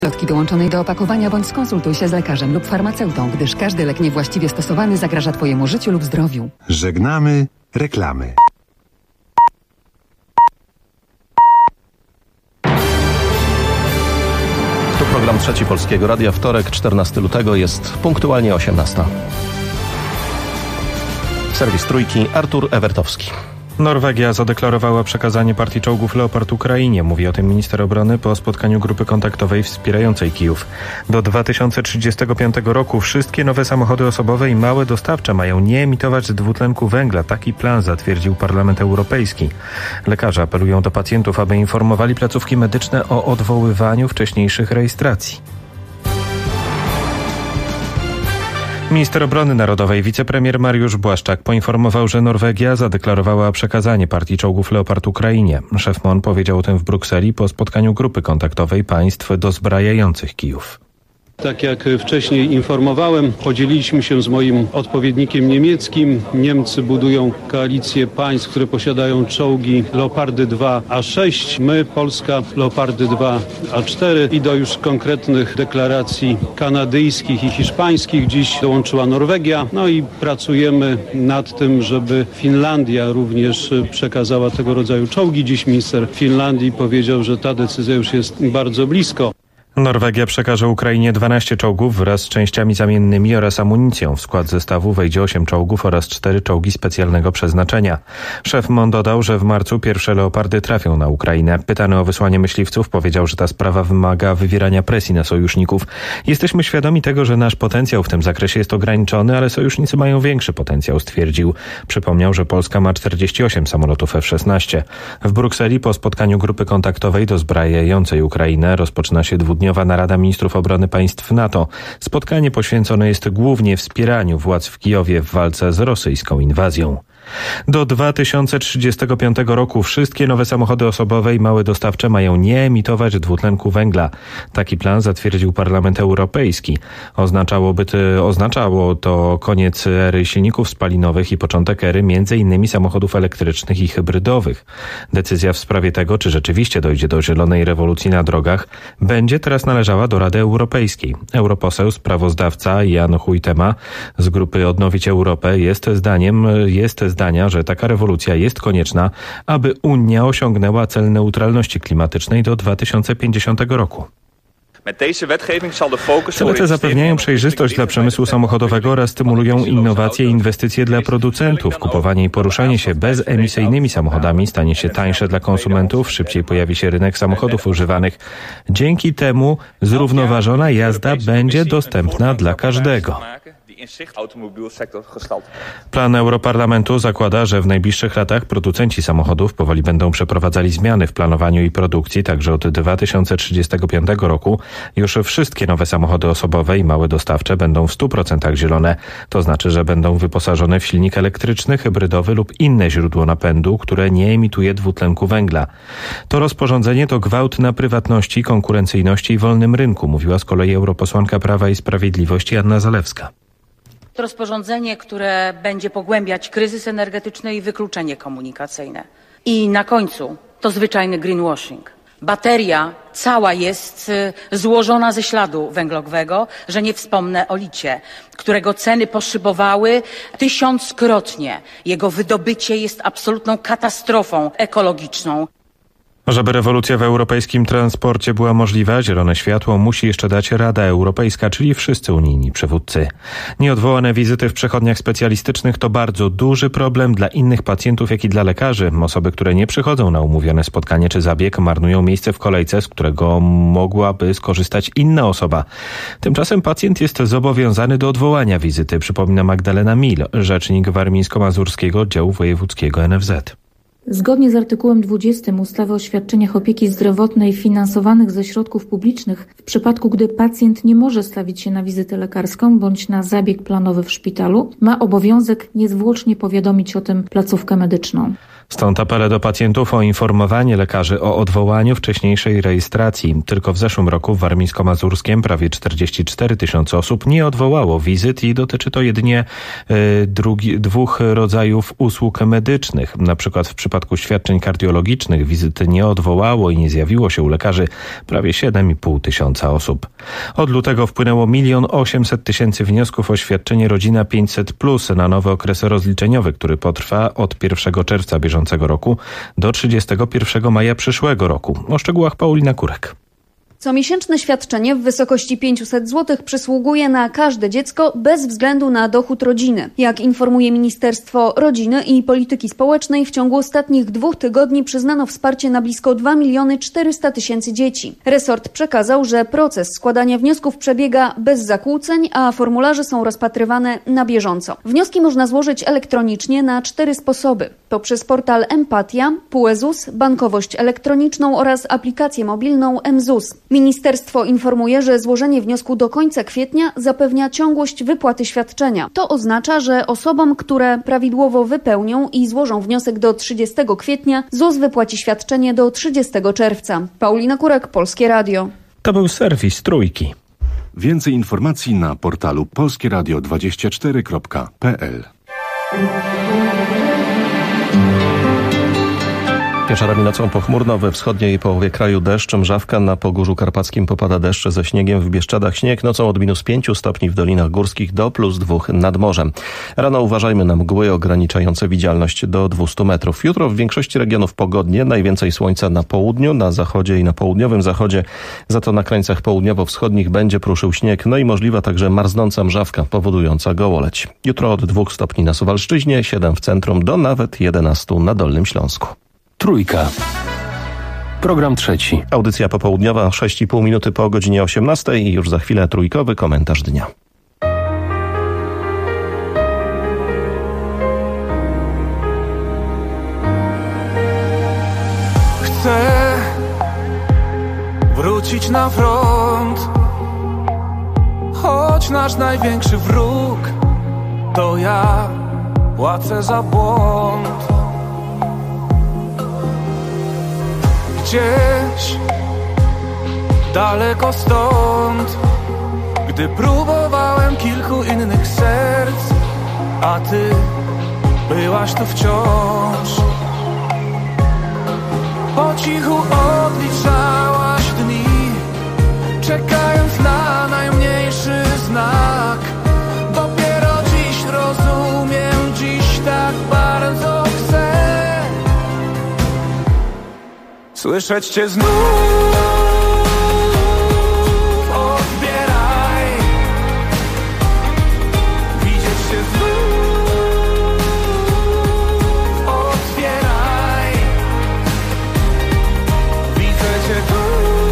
Środki dołączonej do opakowania bądź skonsultuj się z lekarzem lub farmaceutą, gdyż każdy lek niewłaściwie stosowany zagraża Twojemu życiu lub zdrowiu. Żegnamy reklamy. To program Trzeci Polskiego Radia. Wtorek, 14 lutego, jest punktualnie 18. Serwis Trójki, Artur Ewertowski. Norwegia zadeklarowała przekazanie partii czołgów Leopard Ukrainie. Mówi o tym minister obrony po spotkaniu grupy kontaktowej wspierającej Kijów. Do 2035 roku wszystkie nowe samochody osobowe i małe dostawcze mają nie emitować dwutlenku węgla. Taki plan zatwierdził Parlament Europejski. Lekarze apelują do pacjentów, aby informowali placówki medyczne o odwoływaniu wcześniejszych rejestracji. Minister Obrony Narodowej, wicepremier Mariusz Błaszczak poinformował, że Norwegia zadeklarowała przekazanie partii czołgów Leopard Ukrainie. Szef MON powiedział o tym w Brukseli po spotkaniu grupy kontaktowej państw dozbrajających Kijów. Tak jak wcześniej informowałem, podzieliliśmy się z moim odpowiednikiem niemieckim. Niemcy budują koalicję państw, które posiadają czołgi Leopardy 2A6. My, Polska, Leopardy 2A4 i do już konkretnych deklaracji kanadyjskich i hiszpańskich dziś dołączyła Norwegia. No i pracujemy nad tym, żeby Finlandia również przekazała tego rodzaju czołgi. Dziś minister Finlandii powiedział, że ta decyzja już jest bardzo blisko. Norwegia przekaże Ukrainie 12 czołgów wraz z częściami zamiennymi oraz amunicją. W skład zestawu wejdzie 8 czołgów oraz 4 czołgi specjalnego przeznaczenia. Szef MON dodał, że w marcu pierwsze Leopardy trafią na Ukrainę. Pytany o wysłanie myśliwców powiedział, że ta sprawa wymaga wywierania presji na sojuszników. Jesteśmy świadomi tego, że nasz potencjał w tym zakresie jest ograniczony, ale sojusznicy mają większy potencjał, stwierdził. Przypomniał, że Polska ma 48 samolotów F-16. W Brukseli po spotkaniu grupy kontaktowej dozbrajającej Ukrainę rozpoczyna się dwudniowa narada ministrów obrony państw NATO. Spotkanie poświęcone jest głównie wspieraniu władz w Kijowie w walce z rosyjską inwazją. Do 2035 roku wszystkie nowe samochody osobowe i małe dostawcze mają nie emitować dwutlenku węgla. Taki plan zatwierdził Parlament Europejski. Oznaczało to koniec ery silników spalinowych i początek ery m.in. samochodów elektrycznych i hybrydowych. Decyzja w sprawie tego, czy rzeczywiście dojdzie do zielonej rewolucji na drogach, będzie teraz należała do Rady Europejskiej. Europoseł, sprawozdawca Jan Huitema z grupy Odnowić Europę jest zdania, że taka rewolucja jest konieczna, aby Unia osiągnęła cel neutralności klimatycznej do 2050 roku. Cele te zapewniają przejrzystość dla przemysłu samochodowego oraz stymulują innowacje i inwestycje dla producentów. Kupowanie i poruszanie się bezemisyjnymi samochodami stanie się tańsze dla konsumentów, szybciej pojawi się rynek samochodów używanych. Dzięki temu zrównoważona jazda będzie dostępna dla każdego. Plan Europarlamentu zakłada, że w najbliższych latach producenci samochodów powoli będą przeprowadzali zmiany w planowaniu i produkcji, także od 2035 roku już wszystkie nowe samochody osobowe i małe dostawcze będą w 100% zielone. To znaczy, że będą wyposażone w silnik elektryczny, hybrydowy lub inne źródło napędu, które nie emituje dwutlenku węgla. To rozporządzenie to gwałt na prywatności, konkurencyjności i wolnym rynku, mówiła z kolei europosłanka Prawa i Sprawiedliwości Anna Zalewska. To rozporządzenie, które będzie pogłębiać kryzys energetyczny i wykluczenie komunikacyjne. I na końcu to zwyczajny greenwashing. Bateria cała jest złożona ze śladu węglowego, że nie wspomnę o licie, którego ceny poszybowały 1000-krotnie. Jego wydobycie jest absolutną katastrofą ekologiczną. Żeby rewolucja w europejskim transporcie była możliwa, zielone światło musi jeszcze dać Rada Europejska, czyli wszyscy unijni przywódcy. Nieodwołane wizyty w przychodniach specjalistycznych to bardzo duży problem dla innych pacjentów, jak i dla lekarzy. Osoby, które nie przychodzą na umówione spotkanie czy zabieg, marnują miejsce w kolejce, z którego mogłaby skorzystać inna osoba. Tymczasem pacjent jest zobowiązany do odwołania wizyty, przypomina Magdalena Mil, rzecznik warmińsko-mazurskiego oddziału wojewódzkiego NFZ. Zgodnie z artykułem 20 ustawy o świadczeniach opieki zdrowotnej finansowanych ze środków publicznych, w przypadku gdy pacjent nie może stawić się na wizytę lekarską bądź na zabieg planowy w szpitalu, ma obowiązek niezwłocznie powiadomić o tym placówkę medyczną. Stąd apele do pacjentów o informowanie lekarzy o odwołaniu wcześniejszej rejestracji. Tylko w zeszłym roku w Warmińsko-Mazurskiem prawie 44 000 osób nie odwołało wizyt i dotyczy to jedynie dwóch rodzajów usług medycznych. Na przykład w przypadku świadczeń kardiologicznych wizyty nie odwołało i nie zjawiło się u lekarzy prawie 7,5 tysiąca osób. Od lutego wpłynęło 1 800 000 wniosków o świadczenie Rodzina 500+ na nowy okres rozliczeniowy, który potrwa od 1 czerwca bieżącego roku do 31 maja przyszłego roku. O szczegółach Paulina Kurek. Comiesięczne świadczenie w wysokości 500 zł przysługuje na każde dziecko bez względu na dochód rodziny. Jak informuje Ministerstwo Rodziny i Polityki Społecznej, w ciągu ostatnich 2 tygodni przyznano wsparcie na blisko 2 400 000 dzieci. Resort przekazał, że proces składania wniosków przebiega bez zakłóceń, a formularze są rozpatrywane na bieżąco. Wnioski można złożyć elektronicznie na 4 sposoby. Poprzez portal Empatia, PUE-ZUS, bankowość elektroniczną oraz aplikację mobilną mZUS. Ministerstwo informuje, że złożenie wniosku do końca kwietnia zapewnia ciągłość wypłaty świadczenia. To oznacza, że osobom, które prawidłowo wypełnią i złożą wniosek do 30 kwietnia, ZUS wypłaci świadczenie do 30 czerwca. Paulina Kurek, Polskie Radio. To był serwis Trójki. Więcej informacji na portalu polskieradio24.pl. Wieczorami nocą pochmurno, we wschodniej połowie kraju deszcz, mrzawka, na Pogórzu Karpackim popada deszcz ze śniegiem, w Bieszczadach śnieg, nocą od -5 stopni w Dolinach Górskich do +2 nad morzem. Rano uważajmy na mgły ograniczające widzialność do 200 metrów. Jutro w większości regionów pogodnie, najwięcej słońca na południu, na zachodzie i na południowym zachodzie, za to na krańcach południowo-wschodnich będzie pruszył śnieg, no i możliwa także marznąca mrzawka powodująca gołoleć. Jutro od 2 stopni na Suwalszczyźnie, 7 w centrum do nawet 11 na Dolnym Śląsku. Trójka. Program trzeci. Audycja popołudniowa, 6,5 minuty po godzinie 18 i już za chwilę trójkowy komentarz dnia. Chcę wrócić na front, choć nasz największy wróg to ja płacę za błąd. Gdzieś daleko stąd, gdy próbowałem kilku innych serc, a ty byłaś tu wciąż. Po cichu odliczałaś dni, czekając na najmniejszy znak. Dopiero dziś rozumiem, dziś tak bardzo chcę słyszeć cię znów. Odbieraj, widzieć cię znów. Otwieraj, widzę cię tu.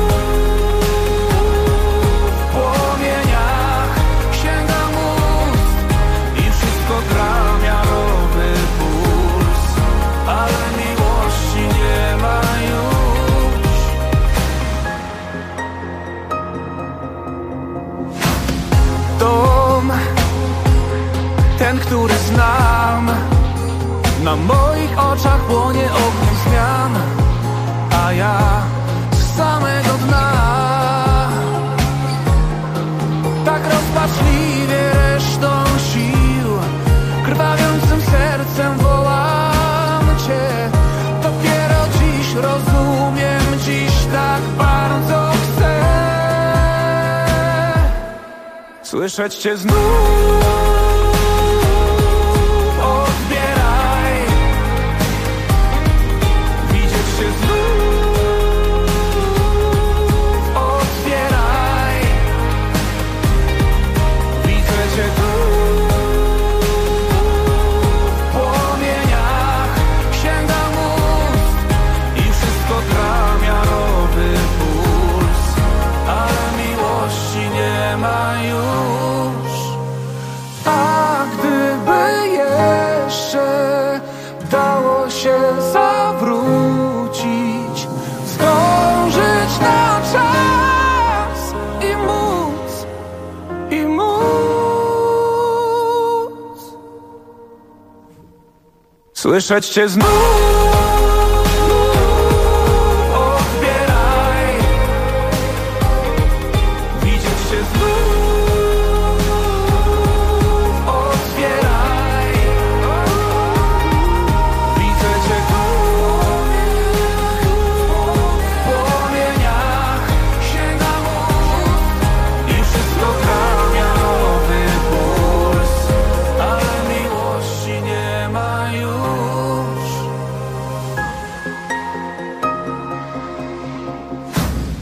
W płomieniach sięgam ust i wszystko gra miarowy puls, ale miłości nie ma już. Dom, ten, który znam, na moich oczach płonie ogniem zmian, a ja z samego dna tak rozpaczliwie resztą sił, krwawiącym sercem wołam cię. Dopiero dziś rozumiem, dziś tak bardzo chcę słyszeć cię znów. Odbieraj, widzieć cię znów. Otwieraj, widzę cię tu. W płomieniach sięgam ust i wszystko gra miarowy puls, ale miłości nie ma już. A gdyby jeszcze dało się zawrócić, zdążyć na czas i móc słyszeć cię znów.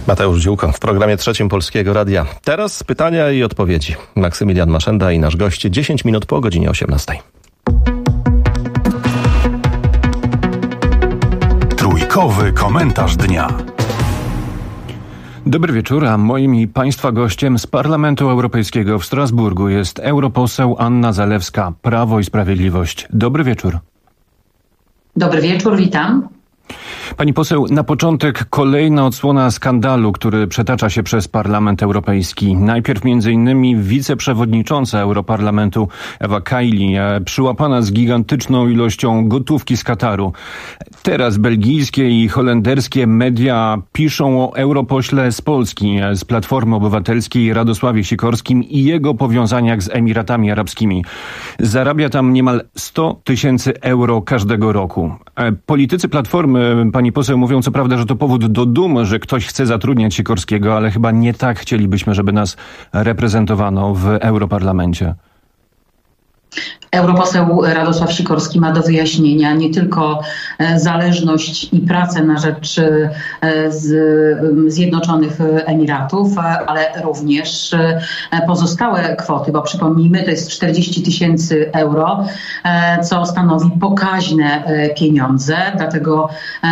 Mateusz Dziółko w programie trzecim Polskiego Radia. Teraz pytania i odpowiedzi. Maksymilian Maszenda i nasz gość 10 minut po godzinie 18. Trójkowy komentarz dnia. Dobry wieczór, a moim i Państwa gościem z Parlamentu Europejskiego w Strasburgu jest europoseł Anna Zalewska, Prawo i Sprawiedliwość. Dobry wieczór. Dobry wieczór, witam. Pani poseł, na początek kolejna odsłona skandalu, który przetacza się przez Parlament Europejski. Najpierw m.in. wiceprzewodnicząca Europarlamentu Eva Kaili przyłapana z gigantyczną ilością gotówki z Kataru. Teraz belgijskie i holenderskie media piszą o europośle z Polski, z Platformy Obywatelskiej Radosławie Sikorskim i jego powiązaniach z Emiratami Arabskimi. Zarabia tam niemal 100 000 euro każdego roku. Politycy Platformy, pani poseł, mówią co prawda, że to powód do dumy, że ktoś chce zatrudniać Sikorskiego, ale chyba nie tak chcielibyśmy, żeby nas reprezentowano w Europarlamencie. Europoseł Radosław Sikorski ma do wyjaśnienia nie tylko zależność i pracę na rzecz Zjednoczonych Emiratów, ale również pozostałe kwoty, bo przypomnijmy, to jest 40 000 euro, co stanowi pokaźne pieniądze, dlatego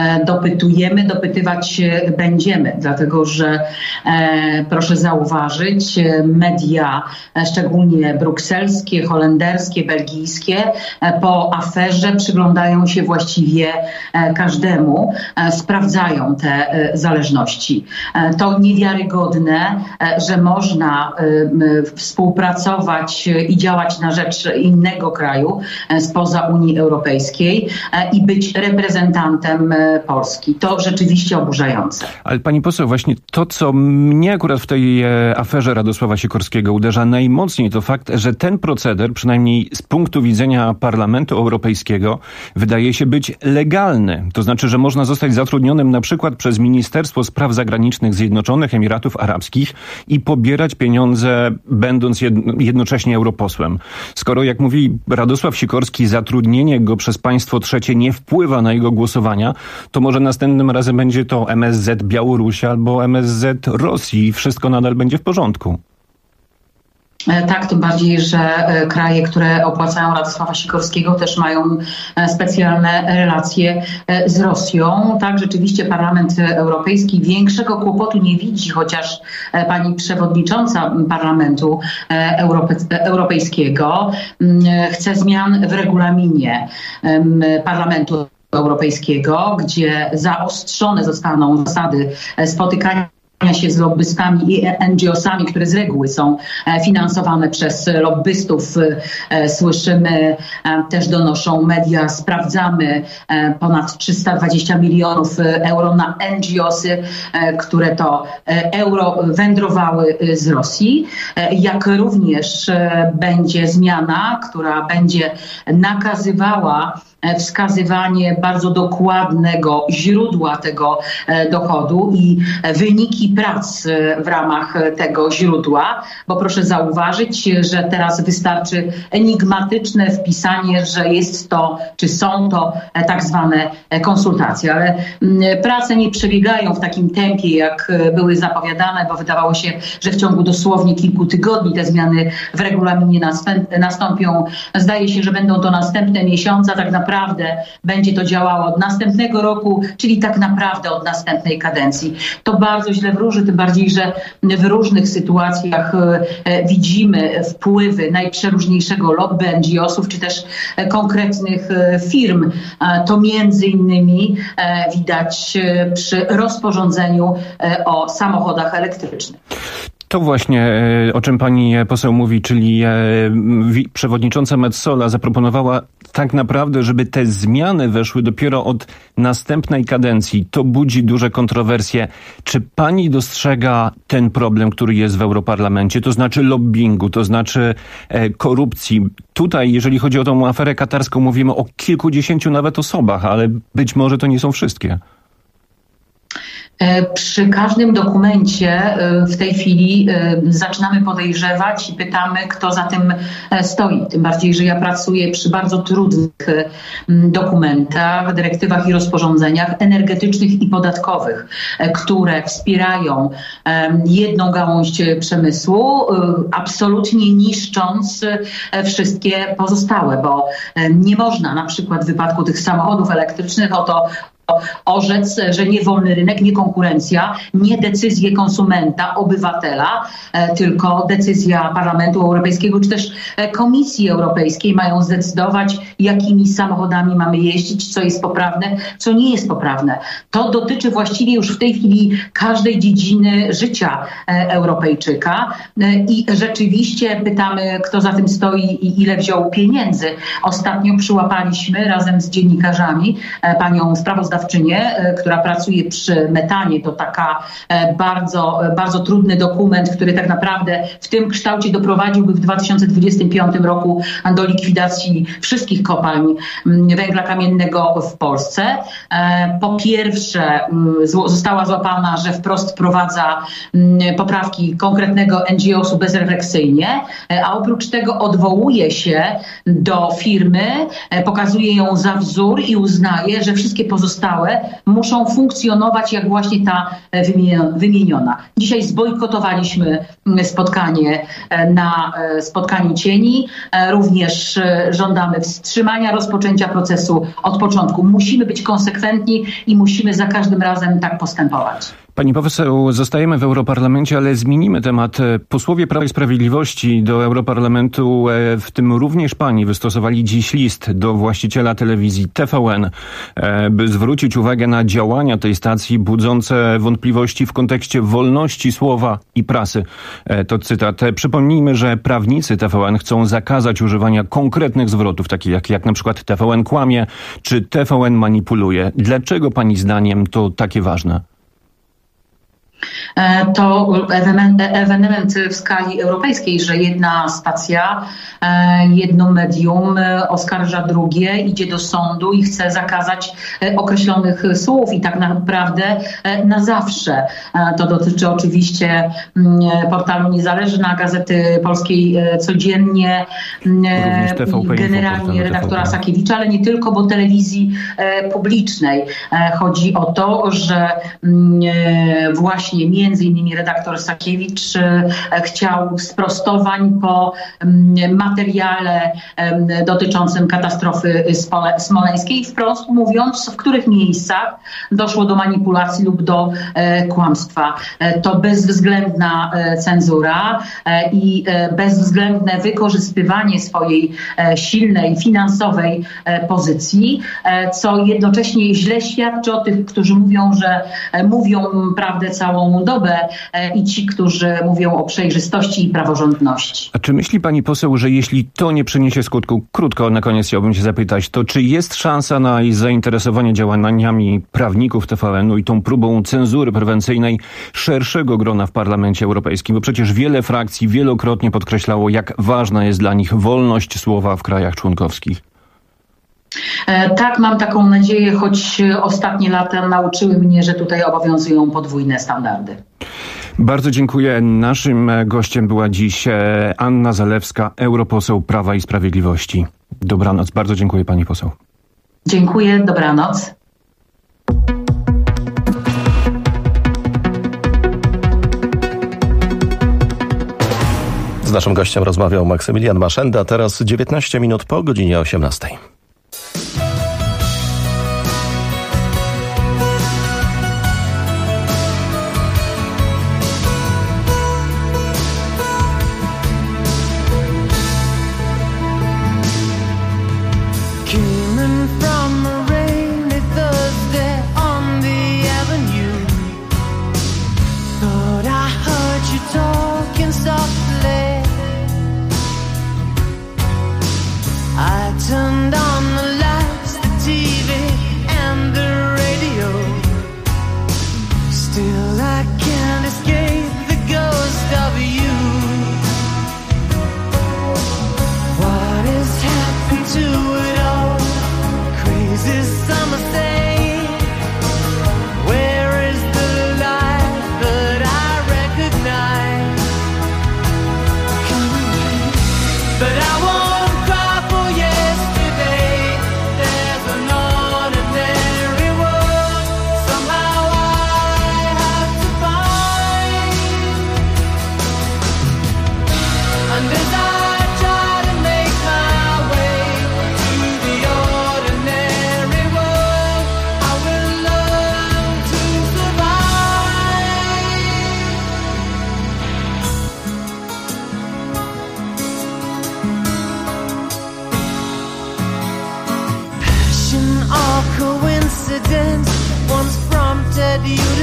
dopytywać będziemy, dlatego że proszę zauważyć, media, szczególnie brukselskie, holenderskie, belgijskie, po aferze przyglądają się właściwie każdemu, sprawdzają te zależności. To niewiarygodne, że można współpracować i działać na rzecz innego kraju spoza Unii Europejskiej i być reprezentantem Polski. To rzeczywiście oburzające. Ale pani poseł, właśnie to, co mnie akurat w tej aferze Radosława Sikorskiego uderza najmocniej, to fakt, że ten proceder, przynajmniej z punktu widzenia Parlamentu Europejskiego, wydaje się być legalny. To znaczy, że można zostać zatrudnionym na przykład przez Ministerstwo Spraw Zagranicznych Zjednoczonych Emiratów Arabskich i pobierać pieniądze, będąc jednocześnie europosłem. Skoro, jak mówi Radosław Sikorski, zatrudnienie go przez państwo trzecie nie wpływa na jego głosowania, to może następnym razem będzie to MSZ Białorusi albo MSZ Rosji i wszystko nadal będzie w porządku. Tak, tym bardziej, że kraje, które opłacają Radosława Sikorskiego, też mają specjalne relacje z Rosją. Tak, rzeczywiście Parlament Europejski większego kłopotu nie widzi, chociaż pani przewodnicząca Parlamentu Europejskiego chce zmian w regulaminie Parlamentu Europejskiego, gdzie zaostrzone zostaną zasady spotykania się z lobbystami i NGO-sami, które z reguły są finansowane przez lobbystów. Słyszymy, też donoszą media, sprawdzamy ponad 320 milionów euro na NGO-sy, które to euro wędrowały z Rosji. Jak również będzie zmiana, która będzie nakazywała wskazywanie bardzo dokładnego źródła tego dochodu i wyniki prac w ramach tego źródła, bo proszę zauważyć, że teraz wystarczy enigmatyczne wpisanie, że jest to, czy są to tak zwane konsultacje, ale prace nie przebiegają w takim tempie, jak były zapowiadane, bo wydawało się, że w ciągu dosłownie kilku tygodni te zmiany w regulaminie nastąpią. Zdaje się, że będą to następne miesiące, tak naprawdę będzie to działało od następnego roku, czyli tak naprawdę od następnej kadencji. To bardzo źle wróży, tym bardziej, że w różnych sytuacjach widzimy wpływy najprzeróżniejszego lobby NGO-sów, czy też konkretnych firm. To między innymi widać przy rozporządzeniu o samochodach elektrycznych. To właśnie, o czym pani poseł mówi, czyli przewodnicząca Metsola zaproponowała tak naprawdę, żeby te zmiany weszły dopiero od następnej kadencji. To budzi duże kontrowersje. Czy pani dostrzega ten problem, który jest w Europarlamencie, to znaczy lobbingu, to znaczy korupcji? Tutaj, jeżeli chodzi o tą aferę katarską, mówimy o kilkudziesięciu nawet osobach, ale być może to nie są wszystkie. Przy każdym dokumencie w tej chwili zaczynamy podejrzewać i pytamy, kto za tym stoi. Tym bardziej, że ja pracuję przy bardzo trudnych dokumentach, dyrektywach i rozporządzeniach energetycznych i podatkowych, które wspierają jedną gałąź przemysłu, absolutnie niszcząc wszystkie pozostałe, bo nie można na przykład w wypadku tych samochodów elektrycznych orzec, że nie wolny rynek, nie konkurencja, nie decyzje konsumenta, obywatela, tylko decyzja Parlamentu Europejskiego czy też Komisji Europejskiej mają zdecydować, jakimi samochodami mamy jeździć, co jest poprawne, co nie jest poprawne. To dotyczy właściwie już w tej chwili każdej dziedziny życia Europejczyka i rzeczywiście pytamy, kto za tym stoi i ile wziął pieniędzy. Ostatnio przyłapaliśmy razem z dziennikarzami panią sprawozdawczynię, która pracuje przy metanie. To taka bardzo, bardzo trudny dokument, który tak naprawdę w tym kształcie doprowadziłby w 2025 roku do likwidacji wszystkich kopalń węgla kamiennego w Polsce. Po pierwsze została złapana, że wprost wprowadza poprawki konkretnego NGO-su bezrefleksyjnie, a oprócz tego odwołuje się do firmy, pokazuje ją za wzór i uznaje, że wszystkie pozostałe muszą funkcjonować jak właśnie ta wymieniona. Dzisiaj zbojkotowaliśmy spotkanie na spotkaniu cieni. Również żądamy wstrzymania rozpoczęcia procesu od początku. Musimy być konsekwentni i musimy za każdym razem tak postępować. Pani poseł, zostajemy w Europarlamencie, ale zmienimy temat. Posłowie Prawa i Sprawiedliwości do Europarlamentu, w tym również pani, wystosowali dziś list do właściciela telewizji TVN, by zwrócić uwagę na działania tej stacji budzące wątpliwości w kontekście wolności słowa i prasy. To cytat. Przypomnijmy, że prawnicy TVN chcą zakazać używania konkretnych zwrotów, takich jak na przykład TVN kłamie, czy TVN manipuluje. Dlaczego pani zdaniem to takie ważne? To ewenement w skali europejskiej, że jedna stacja, jedno medium oskarża drugie, idzie do sądu i chce zakazać określonych słów i tak naprawdę na zawsze. To dotyczy oczywiście portalu Niezależna, Gazety Polskiej Codziennie, generalnie redaktora Sakiewicza, ale nie tylko, bo telewizji publicznej. Chodzi o to, że właśnie między innymi redaktor Sakiewicz chciał sprostowań po materiale dotyczącym katastrofy smoleńskiej, wprost mówiąc, w których miejscach doszło do manipulacji lub do kłamstwa. To bezwzględna cenzura i bezwzględne wykorzystywanie swojej silnej finansowej pozycji, co jednocześnie źle świadczy o tych, którzy mówią, że mówią prawdę całą dobę i ci, którzy mówią o przejrzystości i praworządności. A czy myśli pani poseł, że jeśli to nie przyniesie skutku, krótko na koniec chciałbym się zapytać, to czy jest szansa na zainteresowanie działaniami prawników TVN-u i tą próbą cenzury prewencyjnej szerszego grona w Parlamencie Europejskim? Bo przecież wiele frakcji wielokrotnie podkreślało, jak ważna jest dla nich wolność słowa w krajach członkowskich. Tak, mam taką nadzieję, choć ostatnie lata nauczyły mnie, że tutaj obowiązują podwójne standardy. Bardzo dziękuję. Naszym gościem była dziś Anna Zalewska, europoseł Prawa i Sprawiedliwości. Dobranoc. Bardzo dziękuję pani poseł. Dziękuję. Dobranoc. Z naszym gościem rozmawiał Maksymilian Maszenda. Teraz 19 minut po godzinie 18. Turned on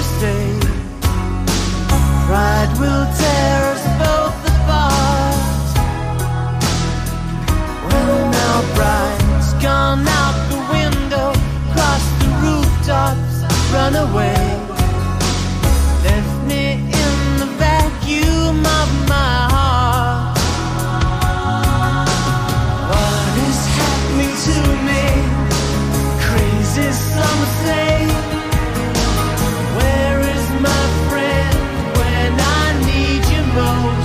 say pride will tear us both apart. Well, now pride's gone out the window, cross the rooftops, run away, left me in the vacuum of my heart. What is happening to me? Crazy, some say. Where is my friend when I need you most?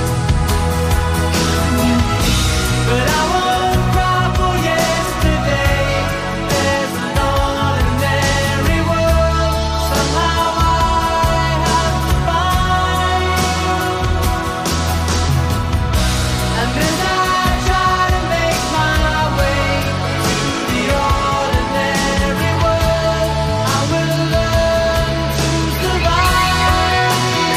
But I won't cry for yesterday. There's an ordinary world somehow I have to find. And as I try to make my way to the ordinary world, I will learn to survive.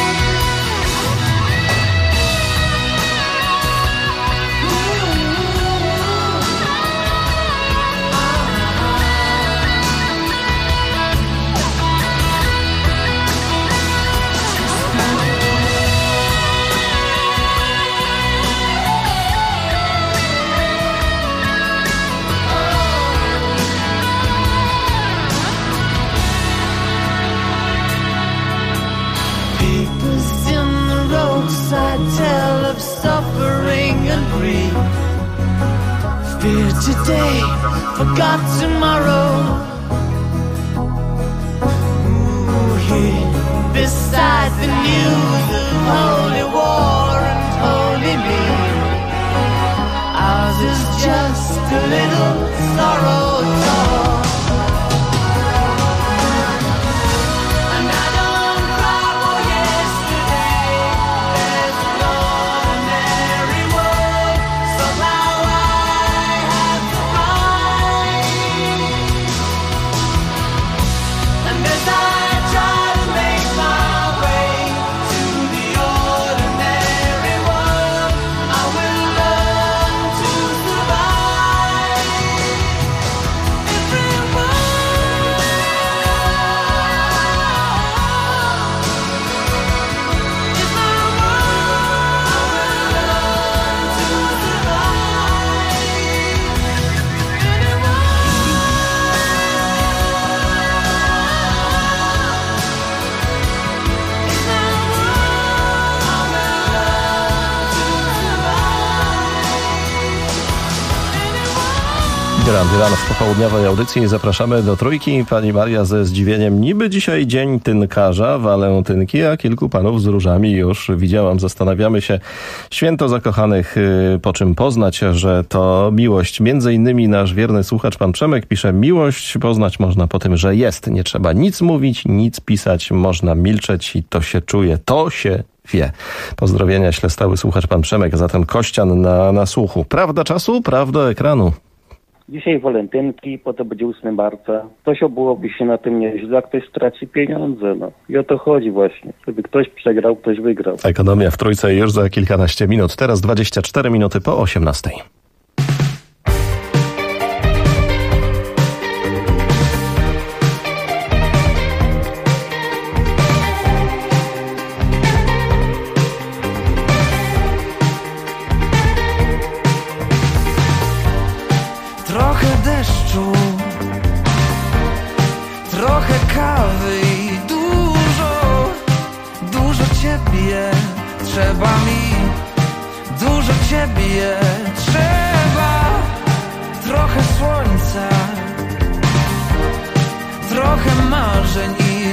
Papers in the roadside tell of suffering and grief. Fear today, forgot tomorrow. Ooh, here beside the news of holy war and holy me, ours is just a little sorrow talk. And I don't cry for yesterday. There's an ordinary world somehow I have to find. And as I try to make my way to the ordinary world, I will learn to survive. Dylan w popołudniowej audycji. Zapraszamy do Trójki. Pani Maria ze zdziwieniem. Niby dzisiaj dzień tynkarza, walentynki, a kilku panów z różami już widziałam. Zastanawiamy się. Święto zakochanych, po czym poznać, że to miłość. Między innymi nasz wierny słuchacz, pan Przemek, pisze: miłość poznać można po tym, że jest. Nie trzeba nic mówić, nic pisać, można milczeć i to się czuje, to się wie. Pozdrowienia śle stały słuchacz pan Przemek, a zatem Kościan na słuchu. Prawda czasu, prawda ekranu. Dzisiaj walentynki, potem będzie 8 marca. Ktoś obyłoby się na tym nieźle, a ktoś straci pieniądze. No. I o to chodzi właśnie. Żeby ktoś przegrał, ktoś wygrał. Ekonomia w Trójce już za kilkanaście minut. Teraz 24 minuty po 18. Trochę deszczu, trochę kawy i dużo ciebie trzeba mi, dużo ciebie trzeba, trochę słońca, trochę marzeń i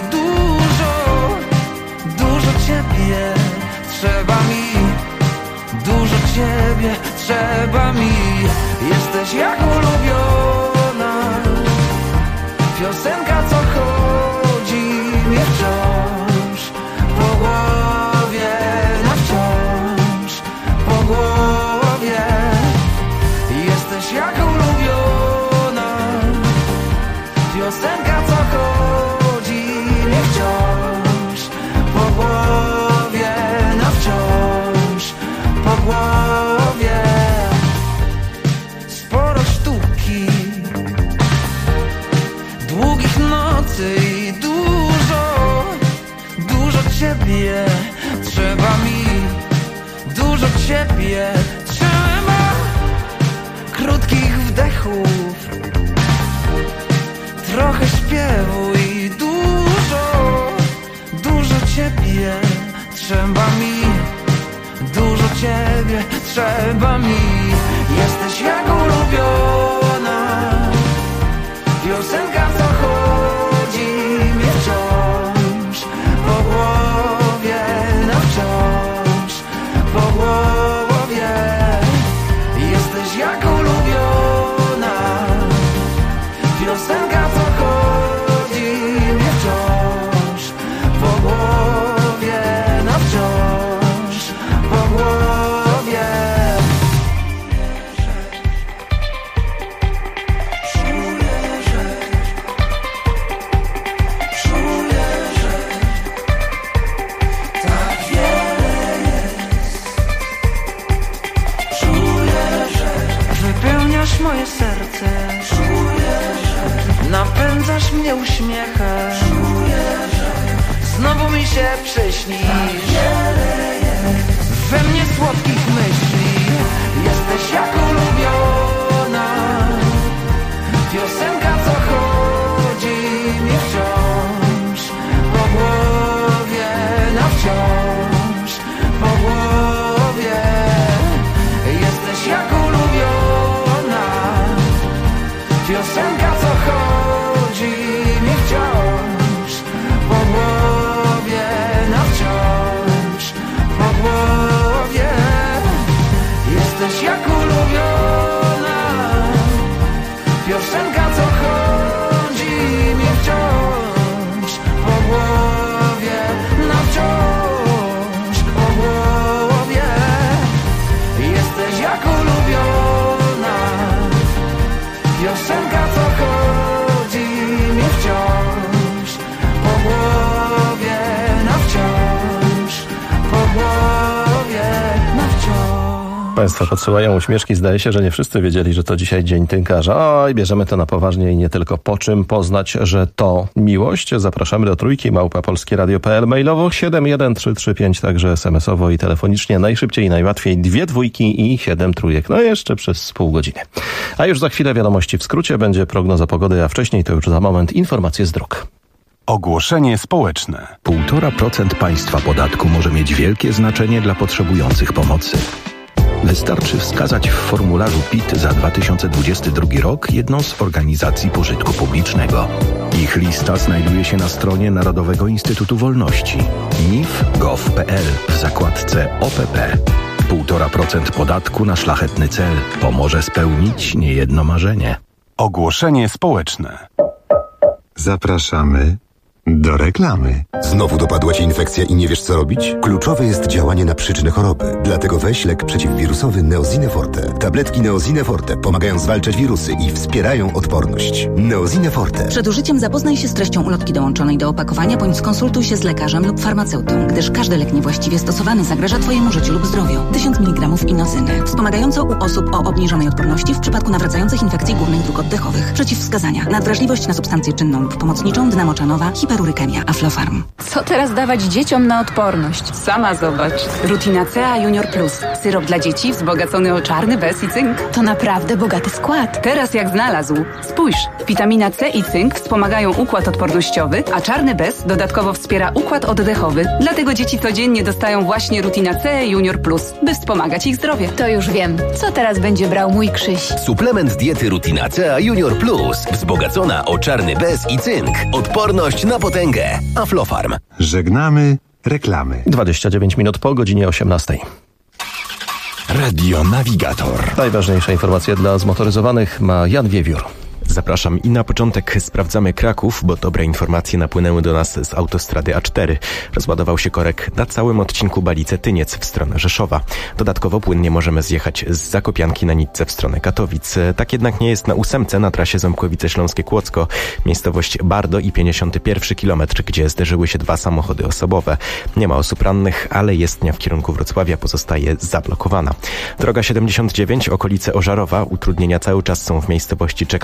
dużo ciebie trzeba mi, dużo ciebie trzeba mi. Jesteś jak ulubiona piosenka, co chodzi mnie wciąż po głowie, na wciąż po głowie. Jesteś jak ulubiona piosenka, co chodzi mnie wciąż po głowie, na wciąż po głowie. Sporo sztuki, długich ciebie trzeba krótkich wdechów, trochę śpiewu i dużo ciebie trzeba mi, dużo ciebie trzeba mi. Jesteś jak ulubiona piosenka, co chodzi mi wciąż po głowie, no wciąż po głowie. Jesteś jak ulubiona piosenka, co chodzi mi wciąż po głowie, no wciąż po głowie. Wypełniasz moje serce, napędzasz mnie uśmiechem, znowu mi się przyśnisz, we mnie słodkich myśli. Jesteś jak ulubiona piosenka, co chodzi mi wciąż po głowie, no wciąż po głowie. Jesteś jak ulubiona piosenka, co chodzi mi wciąż po głowie, no wciąż po głowie. Jesteś jak ulubiona piosenka, co chodzi mi wciąż po głowie, no wciąż po głowie. Jesteś jak ulubiona piosenka, co chodzi mi wciąż po głowie, no wciąż po głowie, no wciąż. Państwo podsyłają uśmieszki. Zdaje się, że nie wszyscy wiedzieli, że to dzisiaj Dzień Tynkarza. Oj, bierzemy to na poważnie i nie tylko. Po czym poznać, że to miłość? Zapraszamy do Trójki, @polskieradio.pl, mailowo 71335, także SMS-owo i telefonicznie. Najszybciej i najłatwiej 2 dwójki i 7 trójek. No jeszcze przez pół godziny. A już za chwilę wiadomości w skrócie. Będzie prognoza pogody, a wcześniej to już za moment informacje z dróg. Ogłoszenie społeczne. 1,5% państwa podatku może mieć wielkie znaczenie dla potrzebujących pomocy. Wystarczy wskazać w formularzu PIT za 2022 rok jedną z organizacji pożytku publicznego. Ich lista znajduje się na stronie Narodowego Instytutu Wolności nif.gov.pl w zakładce OPP. 1,5% podatku na szlachetny cel pomoże spełnić niejedno marzenie. Ogłoszenie społeczne. Zapraszamy do reklamy. Znowu dopadła Cię infekcja i nie wiesz, co robić? Kluczowe jest działanie na przyczynę choroby. Dlatego weź lek przeciwwirusowy Neosine Forte. Tabletki Neosine Forte pomagają zwalczać wirusy i wspierają odporność. Neosine Forte. Przed użyciem zapoznaj się z treścią ulotki dołączonej do opakowania, bądź skonsultuj się z lekarzem lub farmaceutą, gdyż każdy lek niewłaściwie stosowany zagraża Twojemu życiu lub zdrowiu. 1000 mg inozyny. Wspomagająco u osób o obniżonej odporności w przypadku nawracających infekcji górnych dróg oddechowych. Przeciwwskazania. Nadwrażliwość na substancję czynną lub pomocniczą, dnamoczanowa, hiperurykemia, Aflofarm. Co teraz dawać dzieciom na odporność? Sama zobacz. Rutinacea Junior Plus. Syrop dla dzieci wzbogacony o czarny bez i cynk. To naprawdę bogaty skład. Teraz jak znalazł. Spójrz. Witamina C i cynk wspomagają układ odpornościowy, a czarny bez dodatkowo wspiera układ oddechowy. Dlatego dzieci codziennie dostają właśnie Rutinacea Junior Plus, by wspomagać ich zdrowie. To już wiem. Co teraz będzie brał mój Krzyś? Suplement diety Rutinacea Junior Plus. Wzbogacona o czarny bez i cynk. Odporność na potęgę. Aflofarm. Żegnamy reklamy. 29 minut po godzinie 18. Radio Navigator. Najważniejsze informacje dla zmotoryzowanych ma Jan Wiewiór. Zapraszam i na początek sprawdzamy Kraków, bo dobre informacje napłynęły do nas z autostrady A4. Rozładował się korek na całym odcinku Balice-Tyniec w stronę Rzeszowa. Dodatkowo płynnie możemy zjechać z Zakopianki na Nitce w stronę Katowic. Tak jednak nie jest na 8 na trasie Ząbkowice-Śląskie-Kłodzko. Miejscowość Bardo i 51 km, gdzie zderzyły się 2 samochody osobowe. Nie ma osób rannych, ale jezdnia w kierunku Wrocławia pozostaje zablokowana. Droga 79, okolice Ożarowa. Utrudnienia cały czas są w miejscowości Czekarzywice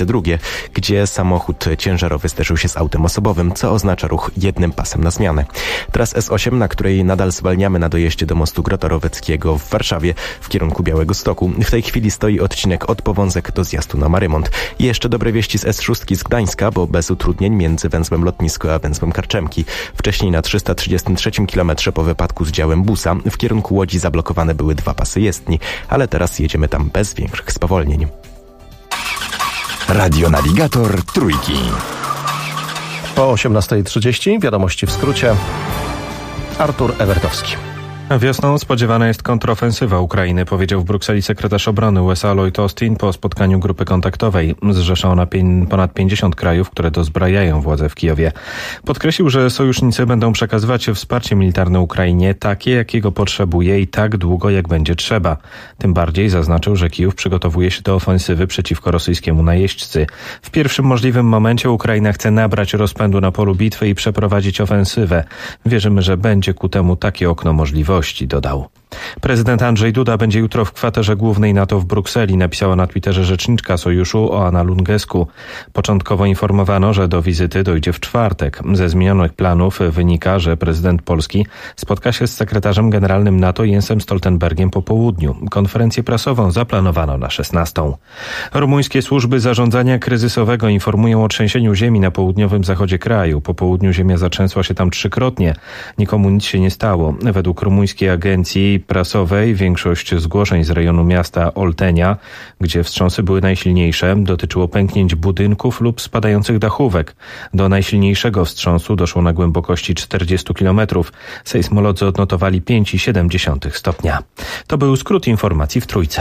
drugie, gdzie samochód ciężarowy zderzył się z autem osobowym, co oznacza ruch jednym pasem na zmianę. Teraz S8, na której nadal zwalniamy na dojeździe do mostu Grota-Roweckiego w Warszawie w kierunku Białegostoku. W tej chwili stoi odcinek od Powązek do zjazdu na Marymont. I jeszcze dobre wieści z S6 z Gdańska, bo bez utrudnień między węzłem Lotnisko a węzłem Karczemki. Wcześniej na 333 km po wypadku z działem busa w kierunku Łodzi zablokowane były 2 pasy jezdni, ale teraz jedziemy tam bez większych spowolnień. Radionawigator Trójki. Po 18:30 wiadomości w skrócie. Artur Ewertowski. Wiosną spodziewana jest kontrofensywa Ukrainy, powiedział w Brukseli sekretarz obrony USA Lloyd Austin po spotkaniu grupy kontaktowej. Zrzesza ona ponad 50 krajów, które dozbrajają władze w Kijowie. Podkreślił, że sojusznicy będą przekazywać wsparcie militarne Ukrainie takie, jakiego potrzebuje i tak długo, jak będzie trzeba. Tym bardziej zaznaczył, że Kijów przygotowuje się do ofensywy przeciwko rosyjskiemu najeźdźcy. W pierwszym możliwym momencie Ukraina chce nabrać rozpędu na polu bitwy i przeprowadzić ofensywę. Wierzymy, że będzie ku temu takie okno możliwości, dodał. Prezydent Andrzej Duda będzie jutro w kwaterze głównej NATO w Brukseli, napisała na Twitterze rzeczniczka sojuszu Oana Lungescu. Początkowo informowano, że do wizyty dojdzie w czwartek. Ze zmienionych planów wynika, że prezydent Polski spotka się z sekretarzem generalnym NATO Jensem Stoltenbergiem po południu. Konferencję prasową zaplanowano na 16:00. Rumuńskie służby zarządzania kryzysowego informują o trzęsieniu ziemi na południowym zachodzie kraju. Po południu ziemia zatrzęsła się tam 3-krotnie. Nikomu nic się nie stało. Według rumuńskiej agencji prasowej większość zgłoszeń z rejonu miasta Oltenia, gdzie wstrząsy były najsilniejsze, dotyczyło pęknięć budynków lub spadających dachówek. Do najsilniejszego wstrząsu doszło na głębokości 40 km. Sejsmolodzy odnotowali 5,7 stopnia. To był skrót informacji w Trójce.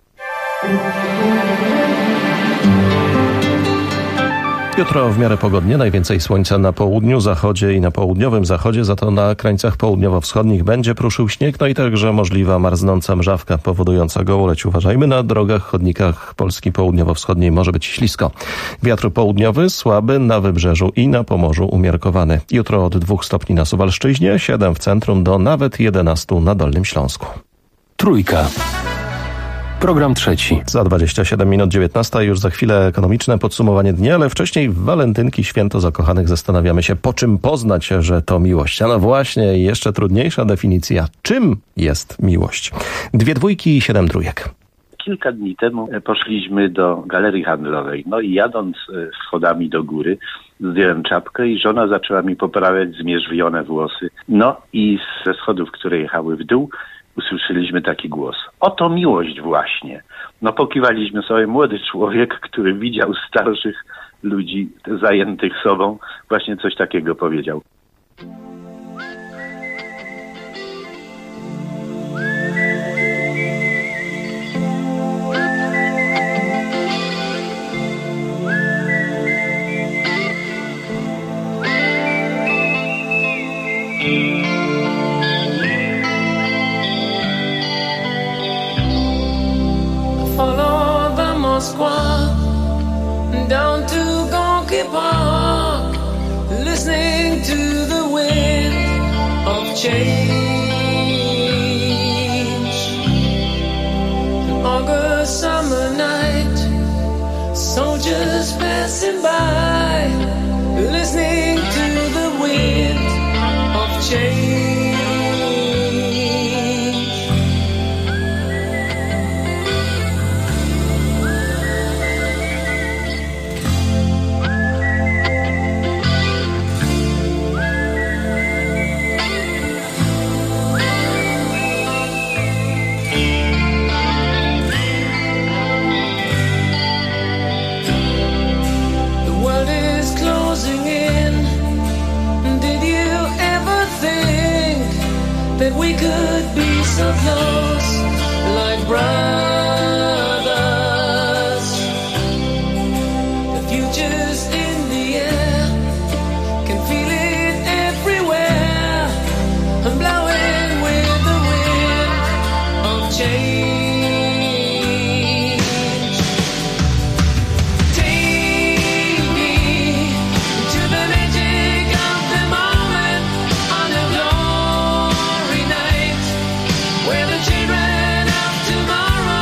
Jutro w miarę pogodnie, najwięcej słońca na południu, zachodzie i na południowym zachodzie, za to na krańcach południowo-wschodnich będzie pruszył śnieg, no i także możliwa marznąca mrzawka powodująca gołoleć. Uważajmy, na drogach, chodnikach Polski południowo-wschodniej może być ślisko. Wiatr południowy słaby, na wybrzeżu i na Pomorzu umiarkowany. Jutro od 2 stopni na Suwalszczyźnie, 7 w centrum do nawet 11 na Dolnym Śląsku. Trójka. Program trzeci. Za 27 minut 19, już za chwilę ekonomiczne podsumowanie dnia, ale wcześniej w walentynki, święto zakochanych, zastanawiamy się, po czym poznać, że to miłość. A no właśnie, jeszcze trudniejsza definicja. Czym jest miłość? 2 dwójki i 7 trójek. Kilka dni temu poszliśmy do galerii handlowej. No i jadąc schodami do góry, zdjąłem czapkę i żona zaczęła mi poprawiać zmierzwione włosy. No i ze schodów, które jechały w dół, usłyszeliśmy taki głos. Oto miłość właśnie. No pokiwaliśmy sobie, młody człowiek, który widział starszych ludzi zajętych sobą, właśnie coś takiego powiedział. Down to Gonky Park, listening to the wind of change. An August summer night, soldiers passing by, listening to the wind of change. We could be so close, like brothers. The future's in the air, can feel it everywhere. I'm blowing with the wind of change. Take me to the magic of the moment on a glory night, where the children of tomorrow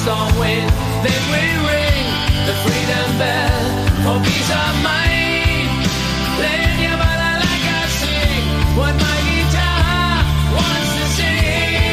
storm wind. Then we ring the freedom bell for peace of mind. Playing your mother like I sing what my guitar wants to sing.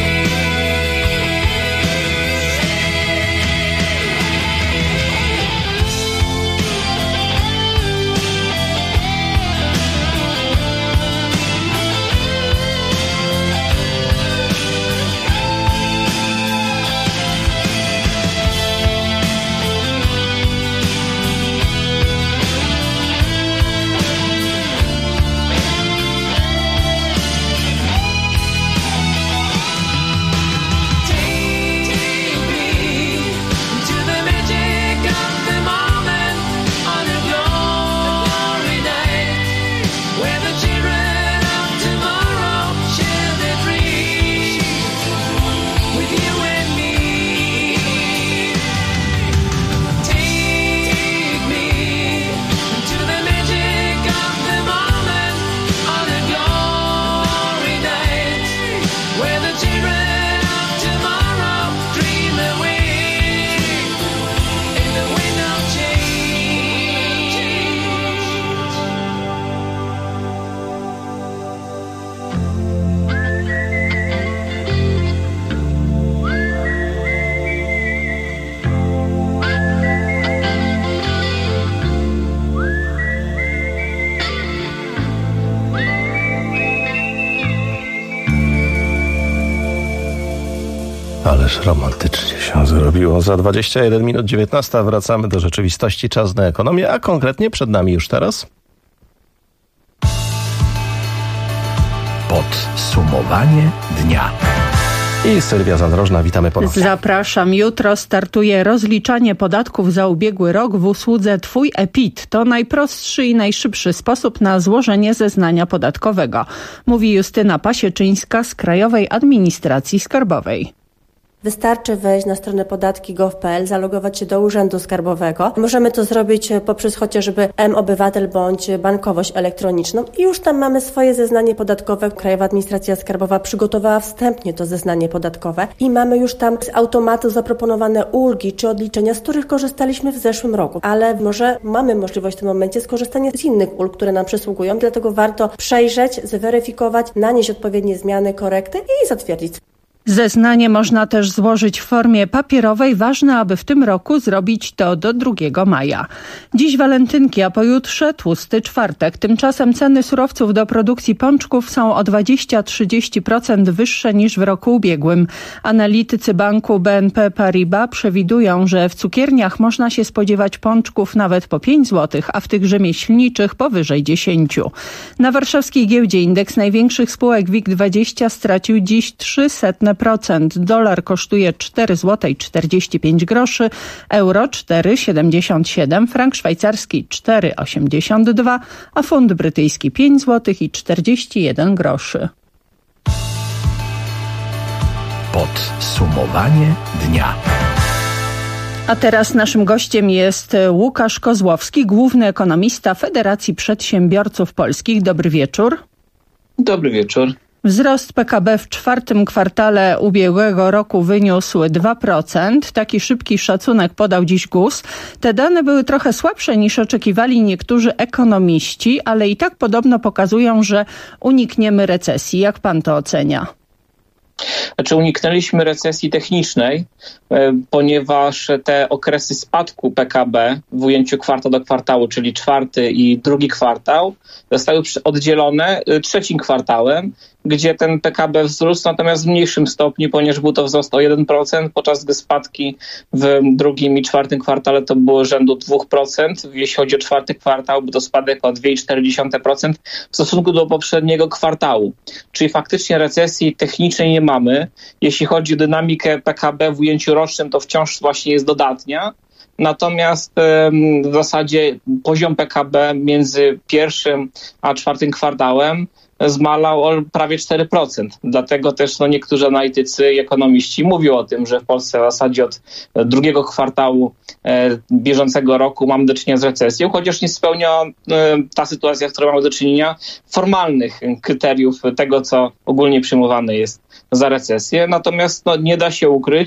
Ależ romantycznie się zrobiło. Za 21 minut 19 wracamy do rzeczywistości. Czas na ekonomię, a konkretnie przed nami już teraz podsumowanie dnia. I Sylwia Zadrożna, witamy ponownie. Zapraszam. Jutro startuje rozliczanie podatków za ubiegły rok w usłudze Twój e-PIT. To najprostszy i najszybszy sposób na złożenie zeznania podatkowego, mówi Justyna Pasieczyńska z Krajowej Administracji Skarbowej. Wystarczy wejść na stronę podatki.gov.pl, zalogować się do Urzędu Skarbowego. Możemy to zrobić poprzez chociażby mObywatel bądź bankowość elektroniczną i już tam mamy swoje zeznanie podatkowe. Krajowa Administracja Skarbowa przygotowała wstępnie to zeznanie podatkowe i mamy już tam z automatu zaproponowane ulgi czy odliczenia, z których korzystaliśmy w zeszłym roku. Ale może mamy możliwość w tym momencie skorzystania z innych ulg, które nam przysługują, dlatego warto przejrzeć, zweryfikować, nanieść odpowiednie zmiany, korekty i zatwierdzić. Zeznanie można też złożyć w formie papierowej. Ważne, aby w tym roku zrobić to do 2 maja. Dziś walentynki, a pojutrze tłusty czwartek. Tymczasem ceny surowców do produkcji pączków są o 20-30% wyższe niż w roku ubiegłym. Analitycy banku BNP Paribas przewidują, że w cukierniach można się spodziewać pączków nawet po 5 zł, a w tych rzemieślniczych powyżej 10. Na warszawskiej giełdzie indeks największych spółek WIG20 stracił dziś 0,03%. Dolar kosztuje 4,45 zł, euro 4,77, frank szwajcarski 4,82, a funt brytyjski 5,41 zł. Podsumowanie dnia. A teraz naszym gościem jest Łukasz Kozłowski, główny ekonomista Federacji Przedsiębiorców Polskich. Dobry wieczór. Dobry wieczór. Wzrost PKB w 4. kwartale ubiegłego roku wyniósł 2%. Taki szybki szacunek podał dziś GUS. Te dane były trochę słabsze niż oczekiwali niektórzy ekonomiści, ale i tak podobno pokazują, że unikniemy recesji. Jak pan to ocenia? Znaczy uniknęliśmy recesji technicznej, ponieważ te okresy spadku PKB w ujęciu kwartał do kwartału, czyli 4. i 2. kwartał, zostały oddzielone 3. kwartałem, gdzie ten PKB wzrósł, natomiast w mniejszym stopniu, ponieważ był to wzrost o 1%, podczas gdy spadki w 2. i 4. kwartale to było rzędu 2%. Jeśli chodzi o 4. kwartał, był to spadek o 2,4% w stosunku do poprzedniego kwartału. Czyli faktycznie recesji technicznej nie mamy. Jeśli chodzi o dynamikę PKB w ujęciu rocznym, to wciąż właśnie jest dodatnia. Natomiast w zasadzie poziom PKB między 1. a 4. kwartałem zmalał o prawie 4%. Dlatego też niektórzy analitycy i ekonomiści mówią o tym, że w Polsce w zasadzie od 2. kwartału bieżącego roku mamy do czynienia z recesją, chociaż nie spełnia ta sytuacja, z którą mamy do czynienia, formalnych kryteriów tego, co ogólnie przyjmowane jest za recesję. Natomiast nie da się ukryć,